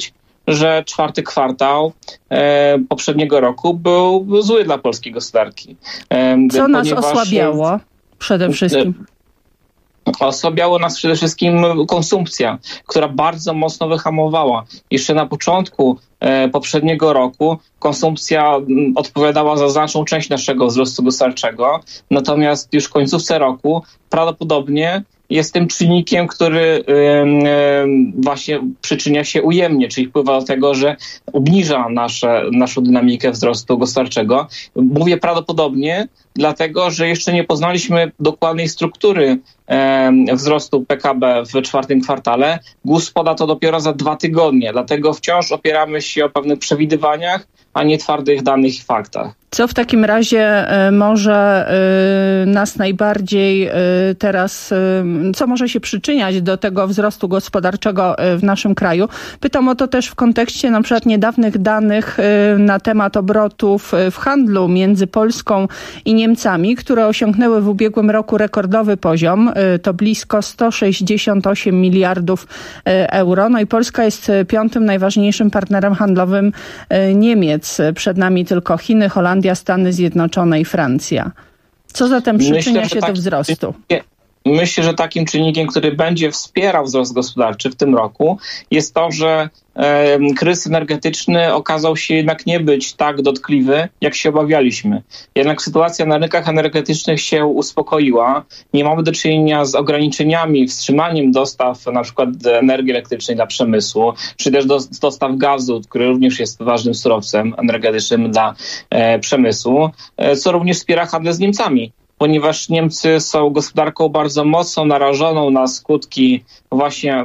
że czwarty kwartał poprzedniego roku był zły dla polskiej gospodarki. Co nas osłabiało przede wszystkim? Osłabiało nas przede wszystkim konsumpcja, która bardzo mocno wyhamowała. Jeszcze na początku poprzedniego roku konsumpcja odpowiadała za znaczną część naszego wzrostu gospodarczego, natomiast już w końcówce roku prawdopodobnie jest tym czynnikiem, który właśnie przyczynia się ujemnie, czyli wpływa do tego, że obniża naszą dynamikę wzrostu gospodarczego. Mówię prawdopodobnie, dlatego że jeszcze nie poznaliśmy dokładnej struktury wzrostu PKB w czwartym kwartale. GUS poda to dopiero za 2 tygodnie, dlatego wciąż opieramy się o pewnych przewidywaniach, a nie twardych danych i faktach. Co w takim razie może nas najbardziej teraz, co może się przyczyniać do tego wzrostu gospodarczego w naszym kraju? Pytam o to też w kontekście na przykład niedawnych danych na temat obrotów w handlu między Polską i Niemcami, które osiągnęły w ubiegłym roku rekordowy poziom. To blisko 168 miliardów euro. No i Polska jest 5. najważniejszym partnerem handlowym Niemiec. Przed nami tylko Chiny, Holandia, Stany Zjednoczone i Francja. Co zatem przyczynia się do wzrostu? Myślę, że takim czynnikiem, który będzie wspierał wzrost gospodarczy w tym roku, jest to, że kryzys energetyczny okazał się jednak nie być tak dotkliwy, jak się obawialiśmy. Jednak sytuacja na rynkach energetycznych się uspokoiła. Nie mamy do czynienia z ograniczeniami, wstrzymaniem dostaw na przykład energii elektrycznej dla przemysłu, czy też dostaw gazu, który również jest ważnym surowcem energetycznym dla przemysłu, co również wspiera handel z Niemcami, ponieważ Niemcy są gospodarką bardzo mocno narażoną na skutki właśnie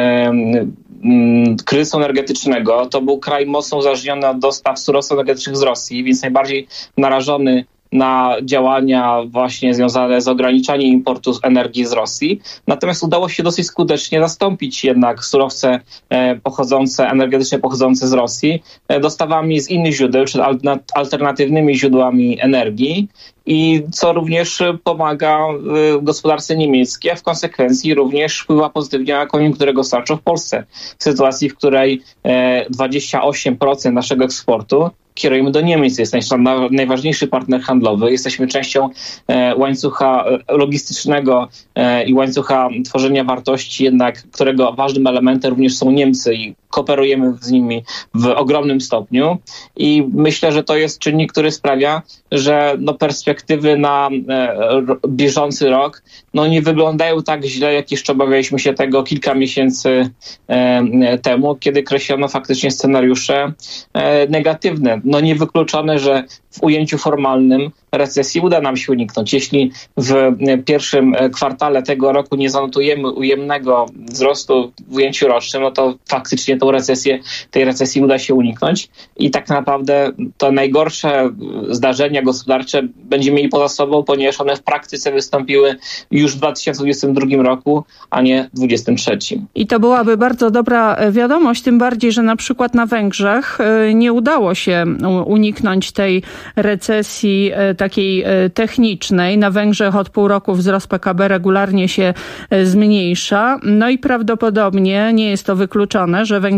kryzysu energetycznego. To był kraj mocno uzależniony od dostaw surowców energetycznych z Rosji, więc najbardziej narażony na działania właśnie związane z ograniczaniem importu energii z Rosji. Natomiast udało się dosyć skutecznie zastąpić jednak surowce energetyczne pochodzące z Rosji dostawami z innych źródeł, czy alternatywnymi źródłami energii. I co również pomaga gospodarce niemieckiej, a w konsekwencji również wpływa pozytywnie na koniunkturę gospodarczą w Polsce. W sytuacji, w której 28% naszego eksportu kierujemy do Niemiec. Jest najważniejszy partner handlowy. Jesteśmy częścią łańcucha logistycznego i łańcucha tworzenia wartości, jednak którego ważnym elementem również są Niemcy i kooperujemy z nimi w ogromnym stopniu. I myślę, że to jest czynnik, który sprawia, że perspektywy na bieżący rok nie wyglądają tak źle, jak jeszcze obawialiśmy się tego kilka miesięcy temu, kiedy kreślono faktycznie scenariusze negatywne. Niewykluczone, że w ujęciu formalnym recesji uda nam się uniknąć. Jeśli w pierwszym kwartale tego roku nie zanotujemy ujemnego wzrostu w ujęciu rocznym, to faktycznie tej recesji uda się uniknąć i tak naprawdę to najgorsze zdarzenia gospodarcze będziemy mieli poza sobą, ponieważ one w praktyce wystąpiły już w 2022 roku, a nie 2023. I to byłaby bardzo dobra wiadomość, tym bardziej, że na przykład na Węgrzech nie udało się uniknąć tej recesji takiej technicznej. Na Węgrzech od pół roku wzrost PKB regularnie się zmniejsza. No i prawdopodobnie nie jest to wykluczone, że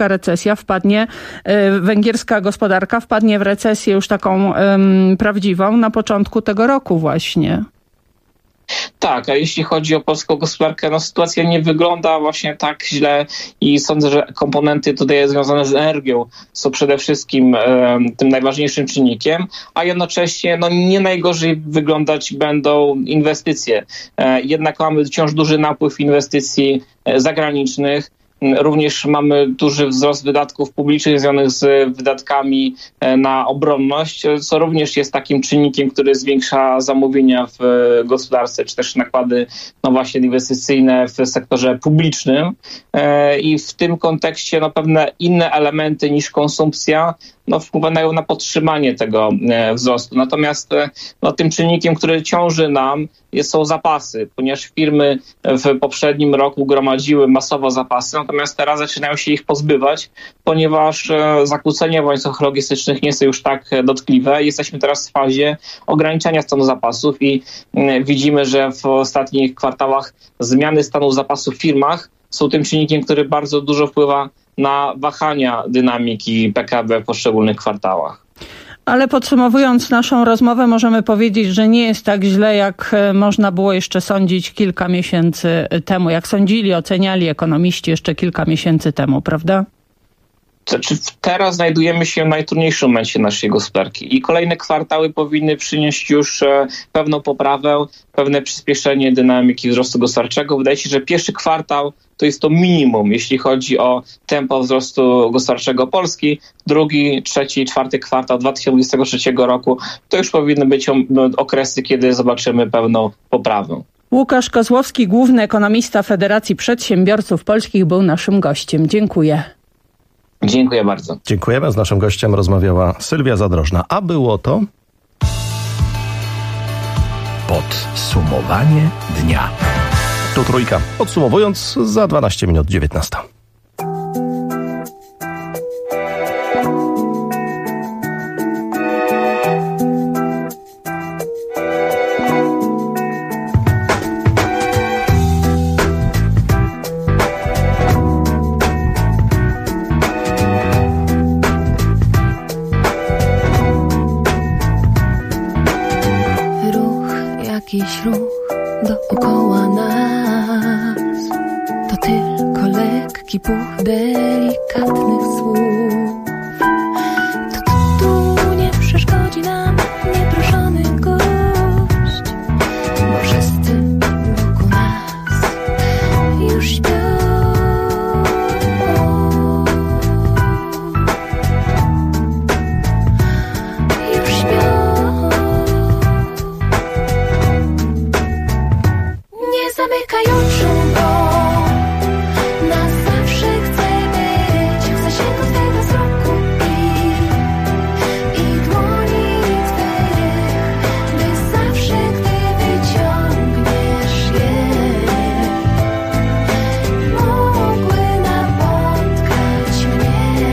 węgierska gospodarka wpadnie w recesję już taką prawdziwą na początku tego roku właśnie. Tak, a jeśli chodzi o polską gospodarkę, sytuacja nie wygląda właśnie tak źle i sądzę, że komponenty tutaj związane z energią są przede wszystkim tym najważniejszym czynnikiem, a jednocześnie nie najgorzej wyglądać będą inwestycje. Jednak mamy wciąż duży napływ inwestycji zagranicznych. Również mamy duży wzrost wydatków publicznych związanych z wydatkami na obronność, co również jest takim czynnikiem, który zwiększa zamówienia w gospodarce, czy też nakłady właśnie inwestycyjne w sektorze publicznym. I w tym kontekście pewne inne elementy niż konsumpcja wpływają na podtrzymanie tego wzrostu. Natomiast tym czynnikiem, który ciąży nam, są zapasy, ponieważ firmy w poprzednim roku gromadziły masowo zapasy, natomiast teraz zaczynają się ich pozbywać, ponieważ zakłócenia w łańcuchach logistycznych nie są już tak dotkliwe. Jesteśmy teraz w fazie ograniczania stanu zapasów i widzimy, że w ostatnich kwartałach zmiany stanu zapasów w firmach są tym czynnikiem, który bardzo dużo wpływa na wahania dynamiki PKB w poszczególnych kwartałach. Ale podsumowując naszą rozmowę, możemy powiedzieć, że nie jest tak źle, jak można było jeszcze sądzić kilka miesięcy temu, jak sądzili, oceniali ekonomiści jeszcze kilka miesięcy temu, prawda? Teraz znajdujemy się w najtrudniejszym momencie naszej gospodarki i kolejne kwartały powinny przynieść już pewną poprawę, pewne przyspieszenie dynamiki wzrostu gospodarczego. Wydaje się, że pierwszy kwartał to jest to minimum, jeśli chodzi o tempo wzrostu gospodarczego Polski. Drugi, trzeci, czwarty kwartał 2023 roku to już powinny być okresy, kiedy zobaczymy pewną poprawę. Łukasz Kozłowski, główny ekonomista Federacji Przedsiębiorców Polskich, był naszym gościem. Dziękuję. Dziękuję bardzo. Dziękujemy. Z naszym gościem rozmawiała Sylwia Zadrożna. A było to... Podsumowanie dnia. Tu Trójka. Podsumowując, za 12 minut 19. Jakiś ruch dookoła nas, to tylko lekki puch delikatnych słów. To nie przeszkodzi nam nieproszony gość, bo wszyscy wokół nas już śpią. Już śpią. Nie zamykaj oczu, bo na zawsze chcę być w zasięgu twego wzroku i dłoni twych, by zawsze, gdy wyciągniesz je, mogły napotkać mnie.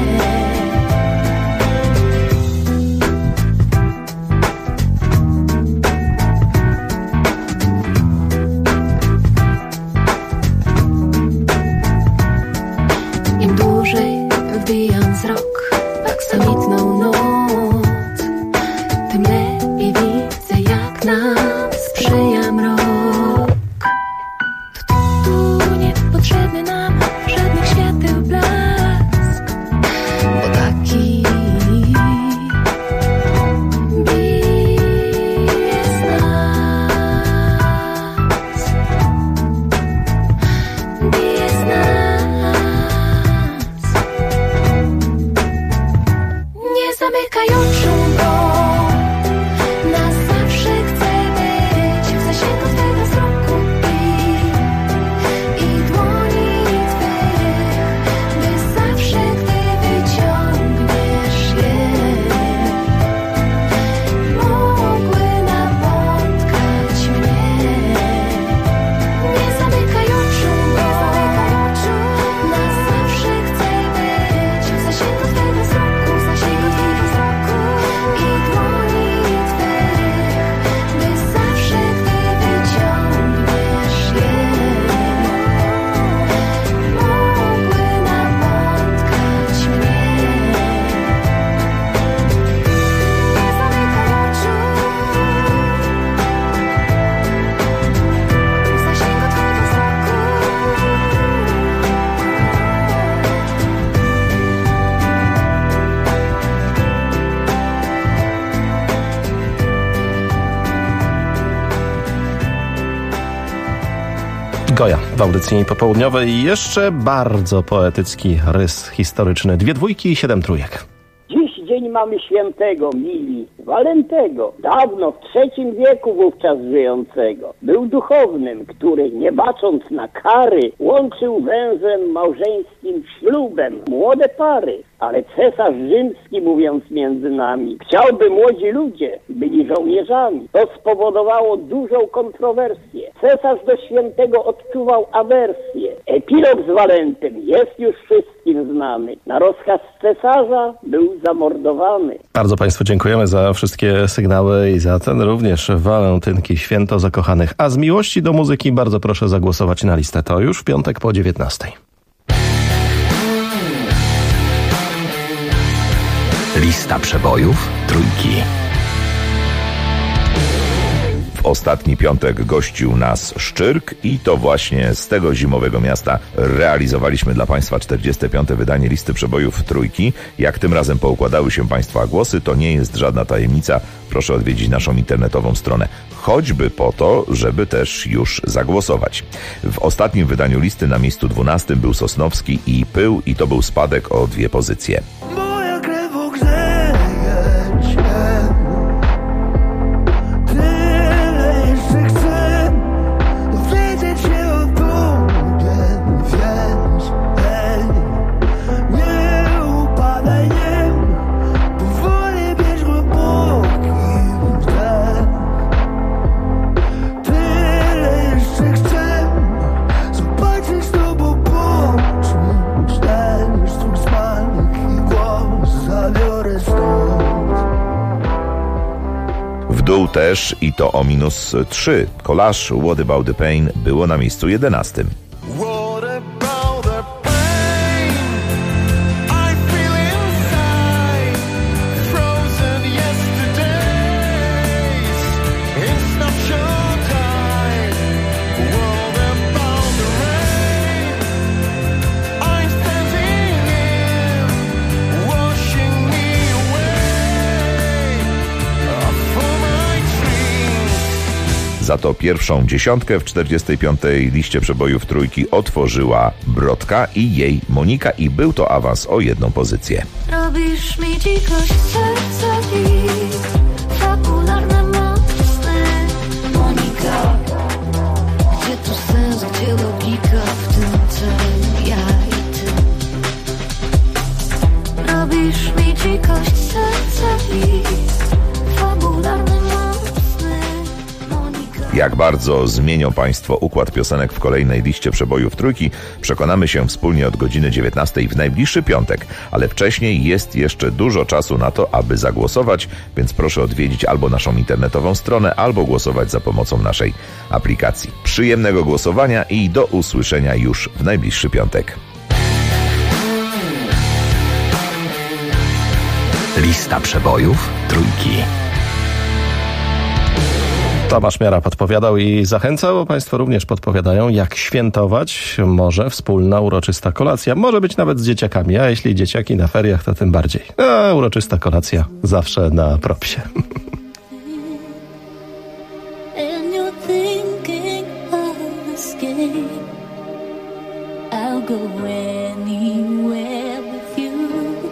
Im dłużej wbijam wzrok w aksamitną noc, tym lepiej widzę, jak nam sprzyja mrok. Tu niepotrzebny nam żadnych świateł blask, bo taki bije z nas, bije z nas. Nie zamykaj oczu, bo na zawsze chcę być w zasięgu twego wzroku i dłoni twych, by zawsze, gdy wyciągniesz je, mogły napotkać mnie. Nie zamykaj oczu, bo na zawsze chcę być w zasięgu twego wzroku i dłoni twych, by zawsze, gdy wyciągniesz je, mogły napotkać mnie. Nie zamykaj oczu, w zasięgu twego wzroku. Goja w audycji popołudniowej i jeszcze bardzo poetycki rys historyczny. 2 dwójki i 7 trójek. Dziś dzień mamy świętego, mili, Walentego, dawno w III wieku wówczas żyjącego. Był duchownym, który, nie bacząc na kary, łączył węzłem małżeńskim ślubem młode pary. Ale cesarz rzymski, mówiąc między nami, chciałby młodzi ludzie byli żołnierzami. To spowodowało dużą kontrowersję. Cesarz do świętego odczuwał awersję. Epilog z Walentem jest już wszystkim znany. Na rozkaz cesarza był zamordowany. Bardzo Państwu dziękujemy za wszystkie sygnały i za ten również walentynki, święto zakochanych. A z miłości do muzyki bardzo proszę zagłosować na listę. To już w piątek po 19:00. Lista przebojów trójki. W ostatni piątek gościł nas Szczyrk i to właśnie z tego zimowego miasta realizowaliśmy dla Państwa 45. wydanie Listy Przebojów trójki. Jak tym razem poukładały się Państwa głosy, to nie jest żadna tajemnica. Proszę odwiedzić naszą internetową stronę. Choćby po to, żeby też już zagłosować. W ostatnim wydaniu listy na miejscu 12 był Sosnowski i Pył i to był spadek o 2 pozycje. Moja krew ogrzeje cię. Tyle jeszcze chcę wiedzieć się o tobie, wiesz. Hej, nie upadaj, nie. Powoli bierz głęboki wdech. Tyle jeszcze chcę zobaczyć z tobą poczuć ten twój smak i głos zabiorę stąd. W dół też i to o -3. Collage What About The Pain było na miejscu 11. What about the pain I feel inside? Frozen yesterdays in snapshot time. What about the rain I'm standing in, washing me away for my dreams? Za to pierwszą dziesiątkę w 45. liście przebojów trójki otworzyła Brodka i jej Monika i był to awans o 1 pozycję. Robisz mi dzikość serca dziś, fabularne mocne. Monika, gdzie tu sens, gdzie logika w tym całym ja i ty? Robisz mi dzikość serca dziś, fabularne mocne. Jak bardzo zmienią Państwo układ piosenek w kolejnej liście przebojów trójki, przekonamy się wspólnie od godziny 19 w najbliższy piątek, ale wcześniej jest jeszcze dużo czasu na to, aby zagłosować, więc proszę odwiedzić albo naszą internetową stronę, albo głosować za pomocą naszej aplikacji. Przyjemnego głosowania i do usłyszenia już w najbliższy piątek. Lista przebojów trójki. Tomasz Miara podpowiadał i zachęcał, bo Państwo również podpowiadają, jak świętować może wspólna uroczysta kolacja. Może być nawet z dzieciakami, a jeśli dzieciaki na feriach, to tym bardziej. A uroczysta kolacja zawsze na propsie. And you're thinking of escape. I'll go anywhere with you.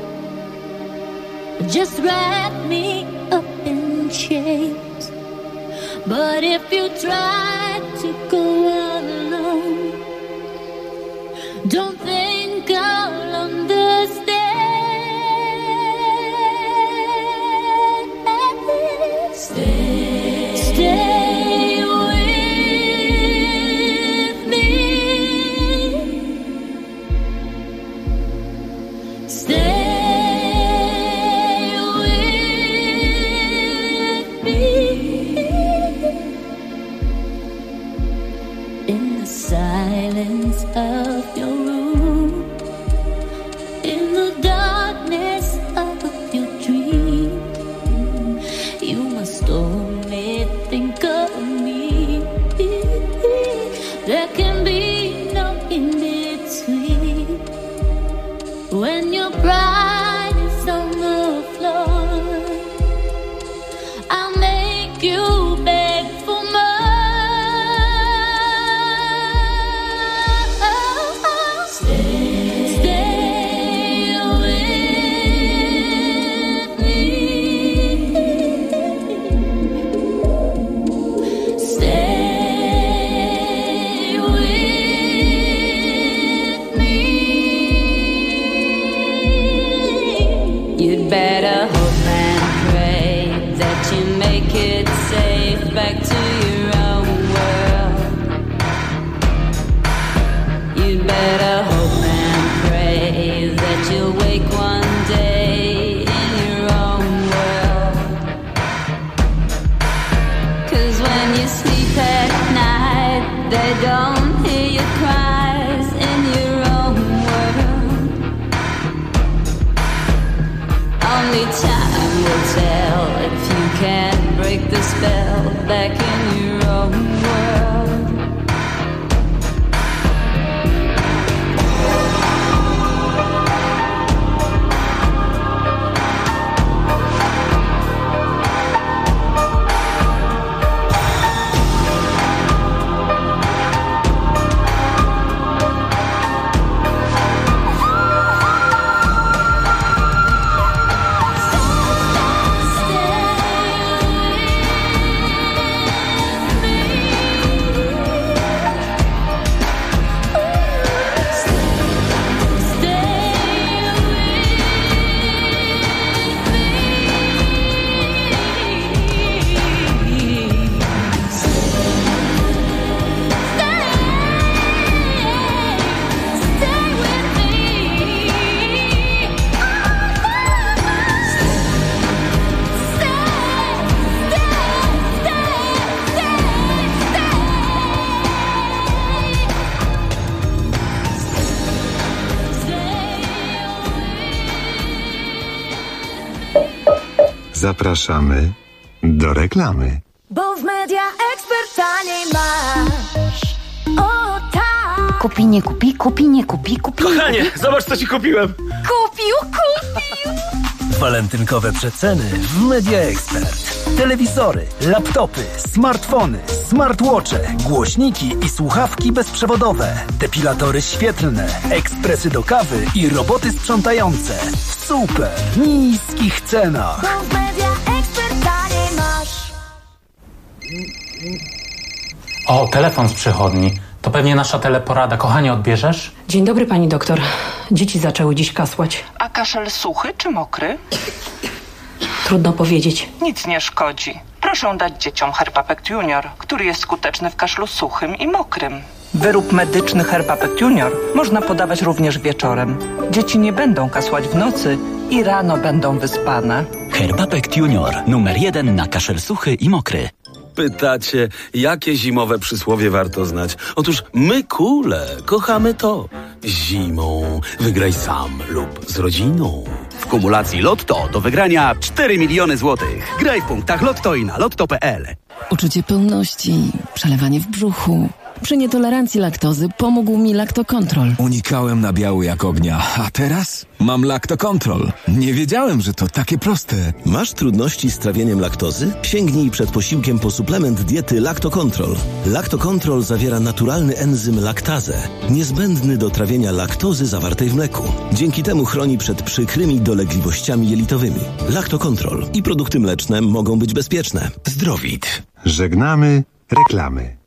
Just wrap me up in chains. But if you try to go alone, don't think I'll understand. Stay with me. Stay with me. In the silence of your room, in the darkness of your dream, you must only think of me. There can be no in between. When your pride is on the floor, I'll make you beg for more. You'd better hope and pray that you make it safe back to your own world. You'd better hope and pray that you'll wake one day in your own world. 'Cause when you sleep at night, they don't hear your cries in your own world. Only time will tell if you can't break the spell back in your own world. Zapraszamy do reklamy. Bo w Media Expert taniej masz. O tak! Kupi, nie kupi, kupi, nie kupi, kupi. Kochanie, zobacz co ci kupiłem. Kupił. Walentynkowe przeceny w Media Expert. Telewizory, laptopy, smartfony, smartwatche, głośniki i słuchawki bezprzewodowe, depilatory świetlne, ekspresy do kawy i roboty sprzątające. W super niskich cenach. Bo w Media Expert taniej masz. O, telefon z przychodni. To pewnie nasza teleporada. Kochanie, odbierzesz? Dzień dobry, pani doktor. Dzieci zaczęły dziś kasłać. A kaszel suchy czy mokry? Trudno powiedzieć. Nic nie szkodzi. Proszę dać dzieciom Herbapect Junior, który jest skuteczny w kaszlu suchym i mokrym. Wyrób medyczny Herbapect Junior można podawać również wieczorem. Dzieci nie będą kasłać w nocy i rano będą wyspane. Herbapect Junior, numer 1 na kaszel suchy i mokry. Pytacie, jakie zimowe przysłowie warto znać? Otóż my kule kochamy to. Zimą wygraj sam lub z rodziną. W kumulacji Lotto do wygrania 4 miliony złotych. Graj w punktach Lotto i na lotto.pl. Uczucie pełności, przelewanie w brzuchu. Przy nietolerancji laktozy pomógł mi Lactocontrol. Unikałem nabiału jak ognia, a teraz mam Lactocontrol. Nie wiedziałem, że to takie proste. Masz trudności z trawieniem laktozy? Sięgnij przed posiłkiem po suplement diety Lactocontrol. Lactocontrol zawiera naturalny enzym laktazę, niezbędny do trawienia laktozy zawartej w mleku. Dzięki temu chroni przed przykrymi dolegliwościami jelitowymi. Lactocontrol i produkty mleczne mogą być bezpieczne. Zdrowit. Żegnamy reklamy.